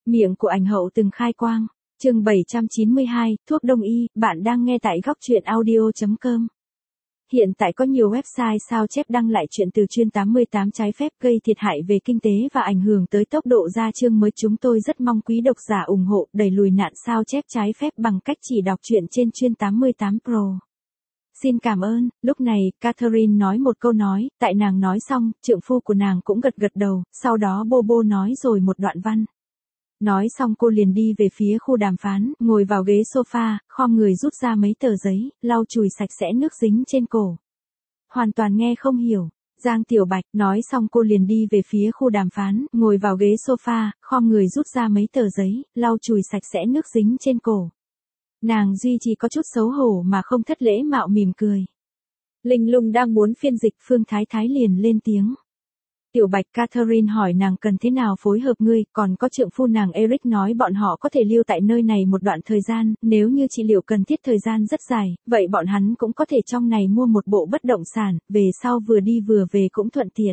Miệng của ảnh hậu từng khai quang. Chương 792, thuốc đông y, bạn đang nghe tại góc truyện audio.com. Hiện tại có nhiều website sao chép đăng lại chuyện từ chuyên 88 trái phép gây thiệt hại về kinh tế và ảnh hưởng tới tốc độ ra chương mới. Chúng tôi rất mong quý độc giả ủng hộ đẩy lùi nạn sao chép trái phép bằng cách chỉ đọc truyện trên chuyên 88 Pro. Xin cảm ơn. Lúc này, Catherine nói một câu nói, tại nàng nói xong, trượng phu của nàng cũng gật gật đầu, sau đó Bobo nói rồi một đoạn văn. Nói xong cô liền đi về phía khu đàm phán, ngồi vào ghế sofa, khom người rút ra mấy tờ giấy, lau chùi sạch sẽ nước dính trên cổ. Hoàn toàn nghe không hiểu. Giang Tiểu Bạch nói xong cô liền đi về phía khu đàm phán, ngồi vào ghế sofa, khom người rút ra mấy tờ giấy, lau chùi sạch sẽ nước dính trên cổ. Nàng duy trì có chút xấu hổ mà không thất lễ mạo mỉm cười. Linh Lung đang muốn phiên dịch, Phương Thái Thái liền lên tiếng. Tiểu Bạch, Catherine hỏi nàng cần thế nào phối hợp ngươi, còn có trượng phu nàng Eric nói bọn họ có thể lưu tại nơi này một đoạn thời gian, nếu như trị liệu cần thiết thời gian rất dài, vậy bọn hắn cũng có thể trong này mua một bộ bất động sản, về sau vừa đi vừa về cũng thuận tiện.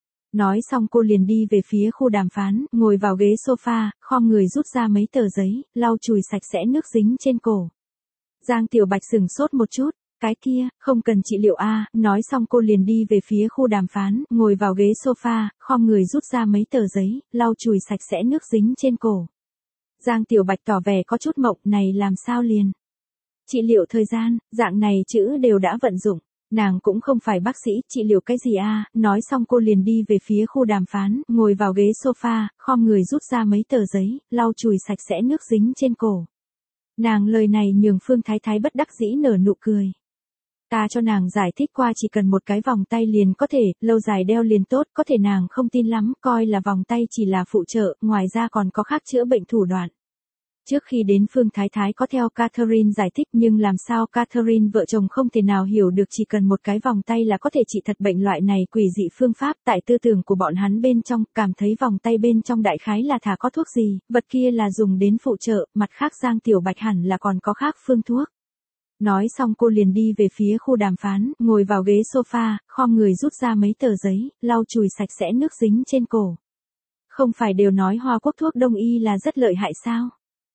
Nói xong cô liền đi về phía khu đàm phán, ngồi vào ghế sofa, khom người rút ra mấy tờ giấy, lau chùi sạch sẽ nước dính trên cổ. Giang Tiểu Bạch sửng sốt một chút. Cái kia, không cần trị liệu a. Nói xong cô liền đi về phía khu đàm phán, ngồi vào ghế sofa, khom người rút ra mấy tờ giấy, lau chùi sạch sẽ nước dính trên cổ. Giang Tiểu Bạch tỏ vẻ có chút mộng, này làm sao liền. Trị liệu thời gian, dạng này chữ đều đã vận dụng. Nàng cũng không phải bác sĩ, trị liệu cái gì a. Nói xong cô liền đi về phía khu đàm phán, ngồi vào ghế sofa, khom người rút ra mấy tờ giấy, lau chùi sạch sẽ nước dính trên cổ. Nàng lời này nhường Phương Thái Thái bất đắc dĩ nở nụ cười. Ta cho nàng giải thích qua chỉ cần một cái vòng tay liền có thể, lâu dài đeo liền tốt, có thể nàng không tin lắm, coi là vòng tay chỉ là phụ trợ, ngoài ra còn có khác chữa bệnh thủ đoạn. Trước khi đến Phương Thái Thái có theo Catherine giải thích nhưng làm sao Catherine vợ chồng không thể nào hiểu được chỉ cần một cái vòng tay là có thể trị thật bệnh loại này quỷ dị phương pháp tại tư tưởng của bọn hắn bên trong, cảm thấy vòng tay bên trong đại khái là thả có thuốc gì, vật kia là dùng đến phụ trợ, mặt khác Giang Tiểu Bạch hẳn là còn có khác phương thuốc. Nói xong cô liền đi về phía khu đàm phán, ngồi vào ghế sofa, khom người rút ra mấy tờ giấy, lau chùi sạch sẽ nước dính trên cổ. Không phải đều nói Hoa Quốc thuốc đông y là rất lợi hại sao?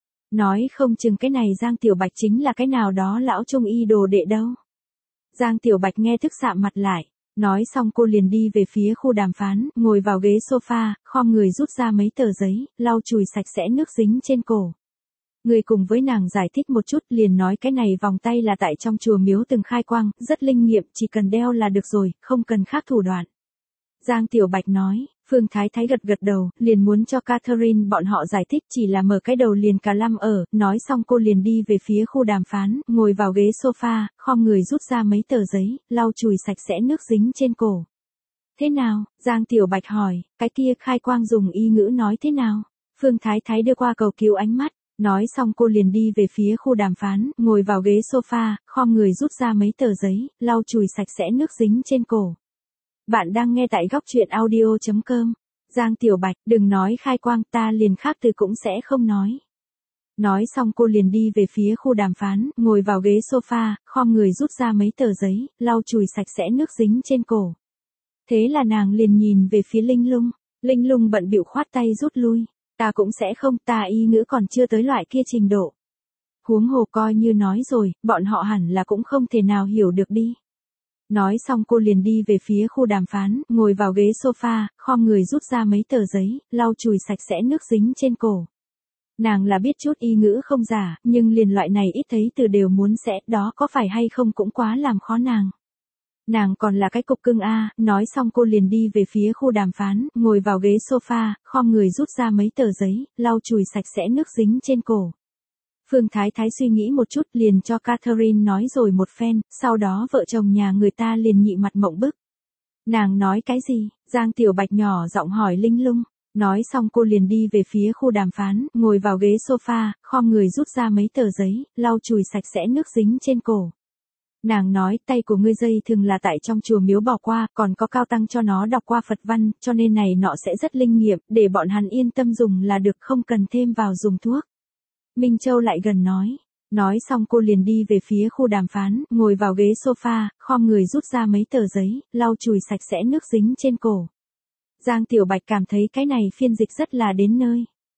Nói không chừng cái này Giang Tiểu Bạch chính là cái nào đó lão trung y đồ đệ đâu. Giang Tiểu Bạch nghe thức sạm mặt lại. Nói xong cô liền đi về phía khu đàm phán, ngồi vào ghế sofa, khom người rút ra mấy tờ giấy, lau chùi sạch sẽ nước dính trên cổ. Người cùng với nàng giải thích một chút liền nói cái này vòng tay là tại trong chùa miếu từng khai quang, rất linh nghiệm, chỉ cần đeo là được rồi, không cần khác thủ đoạn. Giang Tiểu Bạch nói, Phương Thái Thái gật gật đầu, liền muốn cho Catherine bọn họ giải thích chỉ là mở cái đầu liền cả lâm ở, nói xong cô liền đi về phía khu đàm phán, ngồi vào ghế sofa, khom người rút ra mấy tờ giấy, lau chùi sạch sẽ nước dính trên cổ. Thế nào? Giang Tiểu Bạch hỏi, cái kia khai quang dùng y ngữ nói thế nào? Phương Thái Thái đưa qua cầu cứu ánh mắt. Nói xong cô liền đi về phía khu đàm phán, ngồi vào ghế sofa, khom người rút ra mấy tờ giấy, lau chùi sạch sẽ nước dính trên cổ. Bạn đang nghe tại góc truyện audio.com. Giang Tiểu Bạch, đừng nói khai quang, ta liền khác từ cũng sẽ không nói. Nói xong cô liền đi về phía khu đàm phán, ngồi vào ghế sofa, khom người rút ra mấy tờ giấy, lau chùi sạch sẽ nước dính trên cổ. Thế là nàng liền nhìn về phía Linh Lung. Linh Lung bận bịu khoát tay rút lui. Ta cũng sẽ không, ta y ngữ còn chưa tới loại kia trình độ. Huống hồ coi như nói rồi, bọn họ hẳn là cũng không thể nào hiểu được đi. Nói xong cô liền đi về phía khu đàm phán, ngồi vào ghế sofa, khom người rút ra mấy tờ giấy, lau chùi sạch sẽ nước dính trên cổ. Nàng là biết chút y ngữ không giả, nhưng liền loại này ít thấy từ đều muốn sẽ, đó có phải hay không cũng quá làm khó nàng. Nàng còn là cái cục cưng a. Nói xong cô liền đi về phía khu đàm phán, ngồi vào ghế sofa, khom người rút ra mấy tờ giấy, lau chùi sạch sẽ nước dính trên cổ. Phương Thái Thái suy nghĩ một chút liền cho Catherine nói rồi một phen, sau đó vợ chồng nhà người ta liền nhị mặt mộng bức. Nàng nói cái gì? Giang Tiểu Bạch nhỏ giọng hỏi Linh Lung. Nói xong cô liền đi về phía khu đàm phán, ngồi vào ghế sofa, khom người rút ra mấy tờ giấy, lau chùi sạch sẽ nước dính trên cổ. Nàng nói tay của ngươi dây thường là tại trong chùa miếu bỏ qua, còn có cao tăng cho nó đọc qua Phật văn, cho nên này nọ sẽ rất linh nghiệm, để bọn hắn yên tâm dùng là được, không cần thêm vào dùng thuốc. Minh Châu lại gần nói. Nói xong cô liền đi về phía khu đàm phán, ngồi vào ghế sofa, khom người rút ra mấy tờ giấy, lau chùi sạch sẽ nước dính trên cổ. Giang Tiểu Bạch cảm thấy cái này phiên dịch rất là đến nơi.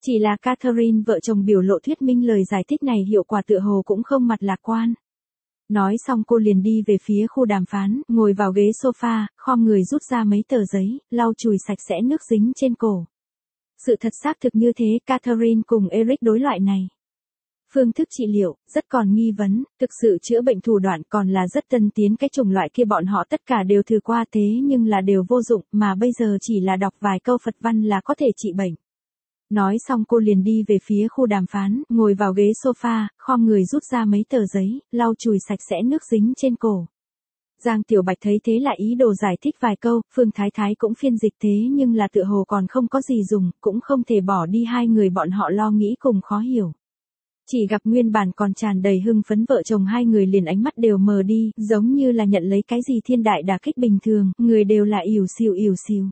Chỉ là Catherine vợ chồng biểu lộ thuyết minh lời giải thích này hiệu quả tựa hồ cũng không mặt lạc quan. Nói xong cô liền đi về phía khu đàm phán, ngồi vào ghế sofa, khom người rút ra mấy tờ giấy, lau chùi sạch sẽ nước dính trên cổ. Sự thật xác thực như thế, Catherine cùng Eric đối loại này. Phương thức trị liệu, rất còn nghi vấn, thực sự chữa bệnh thủ đoạn còn là rất tân tiến, cái chủng loại kia bọn họ tất cả đều thử qua thế nhưng là đều vô dụng, mà bây giờ chỉ là đọc vài câu Phật văn là có thể trị bệnh. Nói xong cô liền đi về phía khu đàm phán, ngồi vào ghế sofa, khom người rút ra mấy tờ giấy, lau chùi sạch sẽ nước dính trên cổ. Giang Tiểu Bạch thấy thế lại ý đồ giải thích vài câu, Phương Thái Thái cũng phiên dịch thế nhưng là tựa hồ còn không có gì dùng, cũng không thể bỏ đi hai người bọn họ lo nghĩ cùng khó hiểu. Chỉ gặp nguyên bản còn tràn đầy hưng phấn vợ chồng hai người liền ánh mắt đều mờ đi, giống như là nhận lấy cái gì thiên đại đả kích bình thường, người đều là ỉu xìu.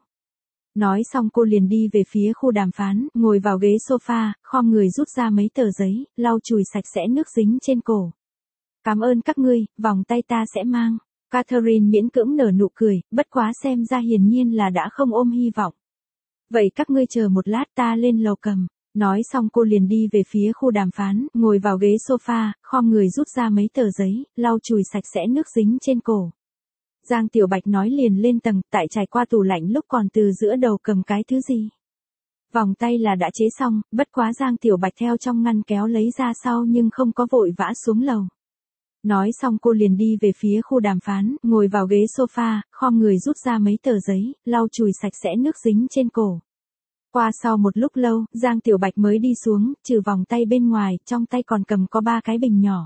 Nói xong cô liền đi về phía khu đàm phán, ngồi vào ghế sofa, khom người rút ra mấy tờ giấy, lau chùi sạch sẽ nước dính trên cổ. Cảm ơn các ngươi, vòng tay ta sẽ mang. Catherine miễn cưỡng nở nụ cười, bất quá xem ra hiển nhiên là đã không ôm hy vọng. Vậy các ngươi chờ một lát ta lên lầu cầm. Nói xong cô liền đi về phía khu đàm phán, ngồi vào ghế sofa, khom người rút ra mấy tờ giấy, lau chùi sạch sẽ nước dính trên cổ. Giang Tiểu Bạch nói liền lên tầng, tại trải qua tủ lạnh lúc còn từ giữa đầu cầm cái thứ gì. Vòng tay là đã chế xong, bất quá Giang Tiểu Bạch theo trong ngăn kéo lấy ra sau nhưng không có vội vã xuống lầu. Nói xong cô liền đi về phía khu đàm phán, ngồi vào ghế sofa, khom người rút ra mấy tờ giấy, lau chùi sạch sẽ nước dính trên cổ. Qua sau một lúc lâu, Giang Tiểu Bạch mới đi xuống, trừ vòng tay bên ngoài, trong tay còn cầm có 3 cái bình nhỏ.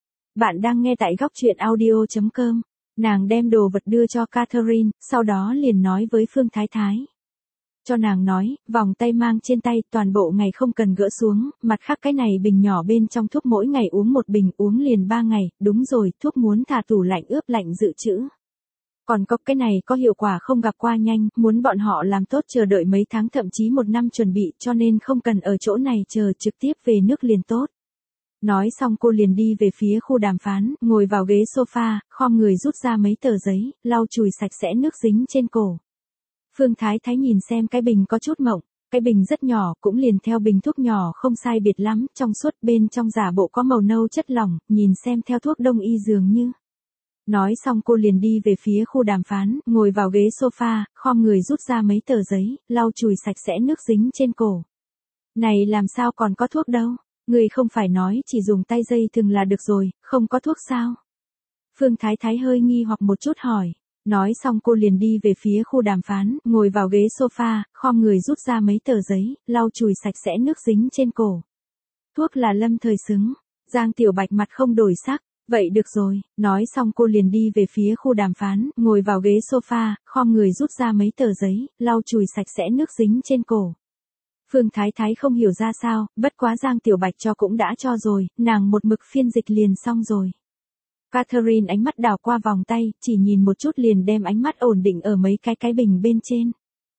Bạn đang nghe tại góc truyện audio.com. Nàng đem đồ vật đưa cho Catherine, sau đó liền nói với Phương Thái Thái. Cho nàng nói, vòng tay mang trên tay toàn bộ ngày không cần gỡ xuống, mặt khác cái này bình nhỏ bên trong thuốc mỗi ngày uống một bình, uống liền 3 ngày, đúng rồi, thuốc muốn thả tủ lạnh ướp lạnh dự trữ. Còn có cái này có hiệu quả không gặp qua nhanh, muốn bọn họ làm tốt chờ đợi mấy tháng thậm chí 1 năm chuẩn bị cho nên không cần ở chỗ này chờ trực tiếp về nước liền tốt. Nói xong cô liền đi về phía khu đàm phán, ngồi vào ghế sofa, khom người rút ra mấy tờ giấy, lau chùi sạch sẽ nước dính trên cổ. Phương Thái Thái nhìn xem cái bình có chút mộng, cái bình rất nhỏ, cũng liền theo bình thuốc nhỏ không sai biệt lắm, trong suốt bên trong giả bộ có màu nâu chất lỏng, nhìn xem theo thuốc đông y dường như. Nói xong cô liền đi về phía khu đàm phán, ngồi vào ghế sofa, khom người rút ra mấy tờ giấy, lau chùi sạch sẽ nước dính trên cổ. Này làm sao còn có thuốc đâu, người không phải nói chỉ dùng tay dây thừng là được rồi, không có thuốc sao? Phương Thái Thái hơi nghi hoặc một chút hỏi. Nói xong cô liền đi về phía khu đàm phán, ngồi vào ghế sofa, khom người rút ra mấy tờ giấy, lau chùi sạch sẽ nước dính trên cổ. Thuốc là lâm thời xứng. Giang Tiểu Bạch mặt không đổi sắc. Vậy được rồi, nói xong cô liền đi về phía khu đàm phán, ngồi vào ghế sofa, khom người rút ra mấy tờ giấy, lau chùi sạch sẽ nước dính trên cổ. Phương Thái Thái không hiểu ra sao, bất quá Giang Tiểu Bạch cho cũng đã cho rồi, nàng một mực phiên dịch liền xong rồi. Catherine ánh mắt đảo qua vòng tay, chỉ nhìn một chút liền đem ánh mắt ổn định ở mấy cái bình bên trên.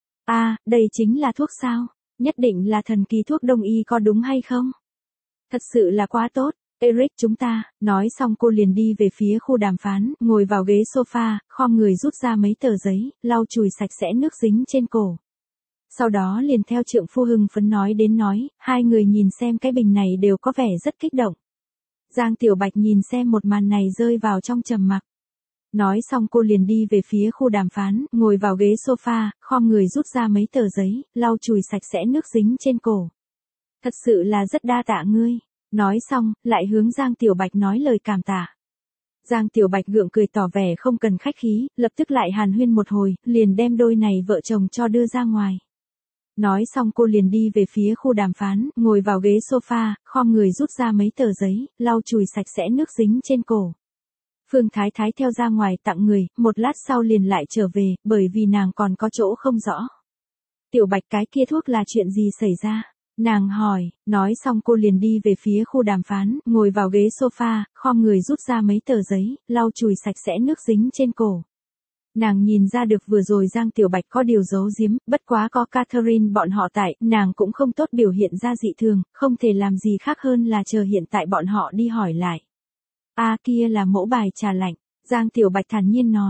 Đây chính là thuốc sao? Nhất định là thần kỳ thuốc đông y có đúng hay không? Thật sự là quá tốt. Eric chúng ta, nói xong cô liền đi về phía khu đàm phán, ngồi vào ghế sofa, khom người rút ra mấy tờ giấy, lau chùi sạch sẽ nước dính trên cổ. Sau đó liền theo trượng phu hưng phấn nói đến nói, hai người nhìn xem cái bình này đều có vẻ rất kích động. Giang Tiểu Bạch nhìn xem một màn này rơi vào trong trầm mặc. Nói xong cô liền đi về phía khu đàm phán, ngồi vào ghế sofa, khom người rút ra mấy tờ giấy, lau chùi sạch sẽ nước dính trên cổ. Thật sự là rất đa tạ ngươi. Nói xong, lại hướng Giang Tiểu Bạch nói lời cảm tạ. Giang Tiểu Bạch gượng cười tỏ vẻ không cần khách khí, lập tức lại hàn huyên một hồi, liền đem đôi này vợ chồng cho đưa ra ngoài. Nói xong cô liền đi về phía khu đàm phán, ngồi vào ghế sofa, khom người rút ra mấy tờ giấy, lau chùi sạch sẽ nước dính trên cổ. Phương Thái Thái theo ra ngoài tặng người, một lát sau liền lại trở về, bởi vì nàng còn có chỗ không rõ. Tiểu Bạch cái kia thuốc là chuyện gì xảy ra? Nàng hỏi, nói xong cô liền đi về phía khu đàm phán, ngồi vào ghế sofa, khom người rút ra mấy tờ giấy, lau chùi sạch sẽ nước dính trên cổ. Nàng nhìn ra được vừa rồi Giang Tiểu Bạch có điều giấu giếm, bất quá có Catherine bọn họ tại, nàng cũng không tốt biểu hiện ra dị thường, không thể làm gì khác hơn là chờ hiện tại bọn họ đi hỏi lại. Kia là mẫu bài trà lạnh, Giang Tiểu Bạch thản nhiên nói.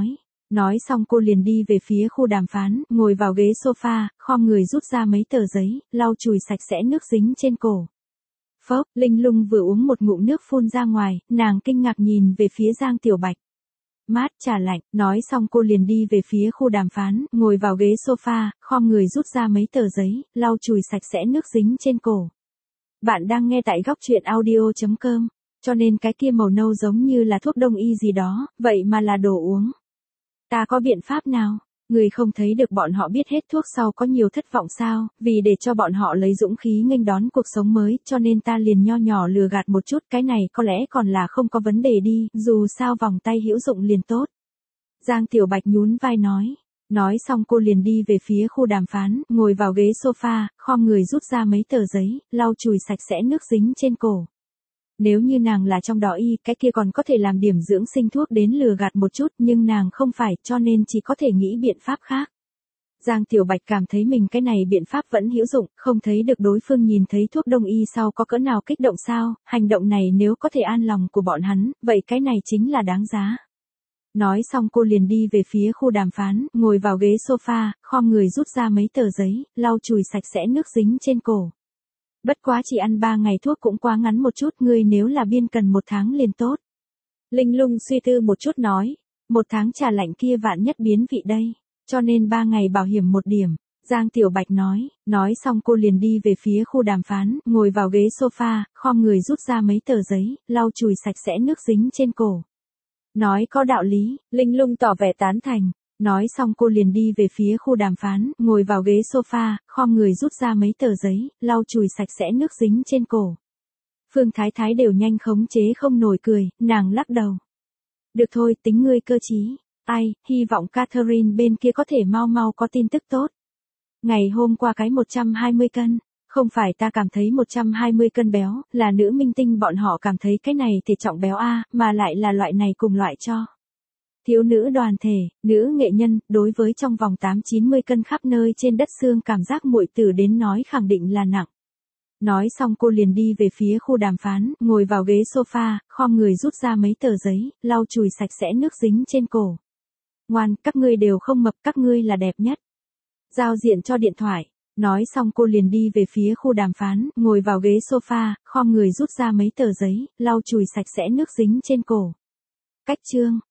Nói xong cô liền đi về phía khu đàm phán, ngồi vào ghế sofa, khom người rút ra mấy tờ giấy, lau chùi sạch sẽ nước dính trên cổ. Phốc, Linh Lung vừa uống một ngụm nước phun ra ngoài, nàng kinh ngạc nhìn về phía Giang Tiểu Bạch. Mát trà lạnh, nói xong cô liền đi về phía khu đàm phán, ngồi vào ghế sofa, khom người rút ra mấy tờ giấy, lau chùi sạch sẽ nước dính trên cổ. Bạn đang nghe tại góc truyện audio.com, cho nên cái kia màu nâu giống như là thuốc đông y gì đó, vậy mà là đồ uống. Ta có biện pháp nào? Người không thấy được bọn họ biết hết thuốc sau có nhiều thất vọng sao, vì để cho bọn họ lấy dũng khí nghênh đón cuộc sống mới, cho nên ta liền nho nhỏ lừa gạt một chút, cái này có lẽ còn là không có vấn đề đi, dù sao vòng tay hữu dụng liền tốt. Giang Tiểu Bạch nhún vai nói. Nói xong cô liền đi về phía khu đàm phán, ngồi vào ghế sofa, khom người rút ra mấy tờ giấy, lau chùi sạch sẽ nước dính trên cổ. Nếu như nàng là trong đó y, cái kia còn có thể làm điểm dưỡng sinh thuốc đến lừa gạt một chút, nhưng nàng không phải, cho nên chỉ có thể nghĩ biện pháp khác. Giang Tiểu Bạch cảm thấy mình cái này biện pháp vẫn hữu dụng, không thấy được đối phương nhìn thấy thuốc đông y sau có cỡ nào kích động sao, hành động này nếu có thể an lòng của bọn hắn, vậy cái này chính là đáng giá. Nói xong cô liền đi về phía khu đàm phán, ngồi vào ghế sofa, khom người rút ra mấy tờ giấy, lau chùi sạch sẽ nước dính trên cổ. Bất quá chỉ ăn 3 ngày thuốc cũng quá ngắn một chút, ngươi nếu là biên cần 1 tháng liền tốt. Linh Lung suy tư một chút nói, 1 tháng trà lạnh kia vạn nhất biến vị đây, cho nên 3 ngày bảo hiểm 1 điểm. Giang Tiểu Bạch nói xong cô liền đi về phía khu đàm phán, ngồi vào ghế sofa, khom người rút ra mấy tờ giấy, lau chùi sạch sẽ nước dính trên cổ. Nói có đạo lý, Linh Lung tỏ vẻ tán thành. Nói xong cô liền đi về phía khu đàm phán, ngồi vào ghế sofa, khom người rút ra mấy tờ giấy, lau chùi sạch sẽ nước dính trên cổ. Phương Thái Thái đều nhanh khống chế không nổi cười, nàng lắc đầu. Được thôi, tính ngươi cơ trí. Ai, hy vọng Catherine bên kia có thể mau có tin tức tốt. Ngày hôm qua cái 120 cân, không phải ta cảm thấy 120 cân béo, là nữ minh tinh bọn họ cảm thấy cái này thì trọng béo a, mà lại là loại này cùng loại cho. Thiếu nữ đoàn thể, nữ nghệ nhân, đối với trong vòng 8-90 cân khắp nơi trên đất xương cảm giác muội tử đến nói khẳng định là nặng. Nói xong cô liền đi về phía khu đàm phán, ngồi vào ghế sofa, khom người rút ra mấy tờ giấy, lau chùi sạch sẽ nước dính trên cổ. Ngoan, các ngươi đều không mập, các ngươi là đẹp nhất. Giao diện cho điện thoại. Nói xong cô liền đi về phía khu đàm phán, ngồi vào ghế sofa, khom người rút ra mấy tờ giấy, lau chùi sạch sẽ nước dính trên cổ. Cách chương.